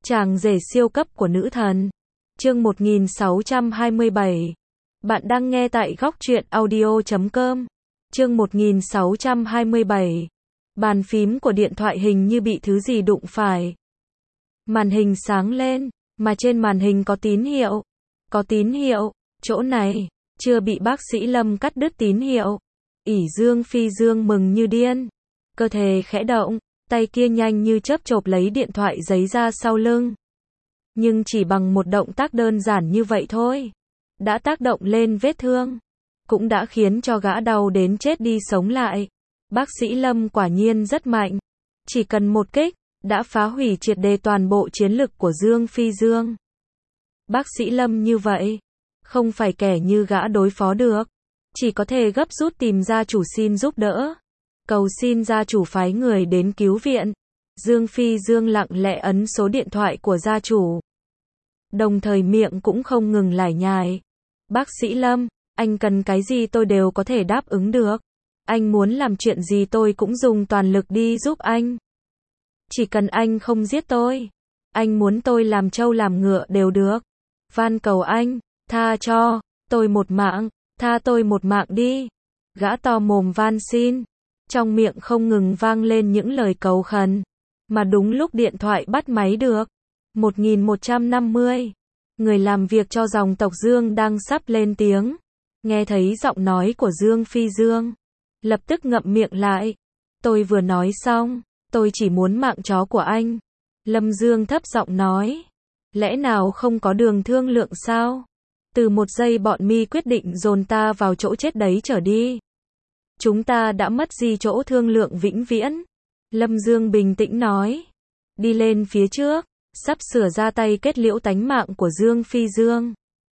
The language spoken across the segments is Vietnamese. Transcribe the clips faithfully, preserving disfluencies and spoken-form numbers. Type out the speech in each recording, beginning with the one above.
Chàng rể siêu cấp của nữ thần. Chương một nghìn sáu trăm hai mươi bảy. Bạn đang nghe tại góc truyện audio chấm com. Chương một nghìn sáu trăm hai mươi bảy. Bàn phím của điện thoại hình như bị thứ gì đụng phải. Màn hình sáng lên, mà trên màn hình có tín hiệu. Có tín hiệu, chỗ này, chưa bị bác sĩ Lâm cắt đứt tín hiệu. ỷ Dương Phi Dương mừng như điên. Cơ thể khẽ động, tay kia nhanh như chớp chộp lấy điện thoại giấy ra sau lưng. Nhưng chỉ bằng một động tác đơn giản như vậy thôi, đã tác động lên vết thương, cũng đã khiến cho gã đau đến chết đi sống lại. Bác sĩ Lâm quả nhiên rất mạnh, chỉ cần một kích, đã phá hủy triệt để toàn bộ chiến lực của Dương Phi Dương. Bác sĩ Lâm như vậy, không phải kẻ như gã đối phó được, chỉ có thể gấp rút tìm gia chủ xin giúp đỡ, cầu xin gia chủ phái người đến cứu viện. Dương Phi Dương lặng lẽ ấn số điện thoại của gia chủ, đồng thời miệng cũng không ngừng lải nhải. Bác sĩ Lâm, anh cần cái gì tôi đều có thể đáp ứng được. Anh muốn làm chuyện gì tôi cũng dùng toàn lực đi giúp anh. Chỉ cần anh không giết tôi. Anh muốn tôi làm trâu làm ngựa đều được. Van cầu anh, tha cho tôi một mạng, tha tôi một mạng đi. Gã to mồm van xin, trong miệng không ngừng vang lên những lời cầu khẩn. Mà đúng lúc điện thoại bắt máy được. một nghìn một trăm năm mươi. Người làm việc cho dòng tộc Dương đang sắp lên tiếng. Nghe thấy giọng nói của Dương Phi Dương, lập tức ngậm miệng lại. Tôi vừa nói xong, tôi chỉ muốn mạng chó của anh. Lâm Dương thấp giọng nói. Lẽ nào không có đường thương lượng sao? Từ một giây bọn mi quyết định dồn ta vào chỗ chết đấy trở đi. Chúng ta đã mất đi chỗ thương lượng vĩnh viễn. Lâm Dương bình tĩnh nói. Đi lên phía trước, sắp sửa ra tay kết liễu tánh mạng của Dương Phi Dương.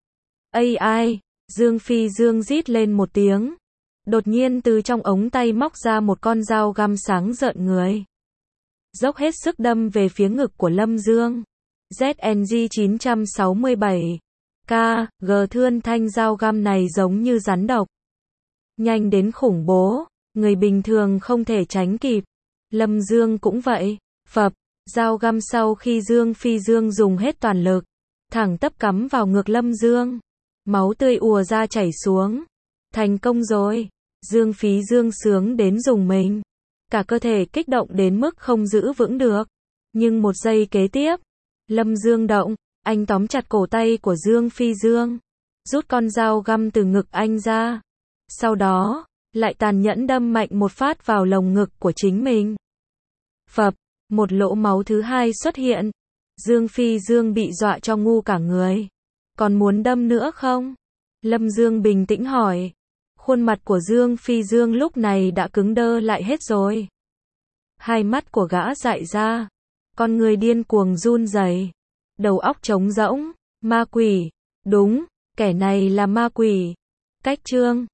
Ây ai, Dương Phi Dương rít lên một tiếng. Đột nhiên từ trong ống tay móc ra một con dao găm sáng rợn người. Dốc hết sức đâm về phía ngực của Lâm Dương. Z N G chín sáu bảy. K, G thươn thanh dao găm này giống như rắn độc. Nhanh đến khủng bố, người bình thường không thể tránh kịp. Lâm Dương cũng vậy. Phập, dao găm sau khi Dương Phi Dương dùng hết toàn lực, thẳng tắp cắm vào ngực Lâm Dương. Máu tươi ùa ra chảy xuống. Thành công rồi. Dương Phi Dương sướng đến rùng mình. Cả cơ thể kích động đến mức không giữ vững được. Nhưng một giây kế tiếp, Lâm Dương động, anh tóm chặt cổ tay của Dương Phi Dương, rút con dao găm từ ngực anh ra. Sau đó, lại tàn nhẫn đâm mạnh một phát vào lồng ngực của chính mình. Phập, một lỗ máu thứ hai xuất hiện. Dương Phi Dương bị dọa cho ngu cả người. Còn muốn đâm nữa không? Lâm Dương bình tĩnh hỏi. Khuôn mặt của Dương Phi Dương lúc này đã cứng đơ lại hết rồi. Hai mắt của gã dại ra. Con người điên cuồng run rẩy. Đầu óc trống rỗng. Ma quỷ. Đúng, kẻ này là ma quỷ. Cách chương.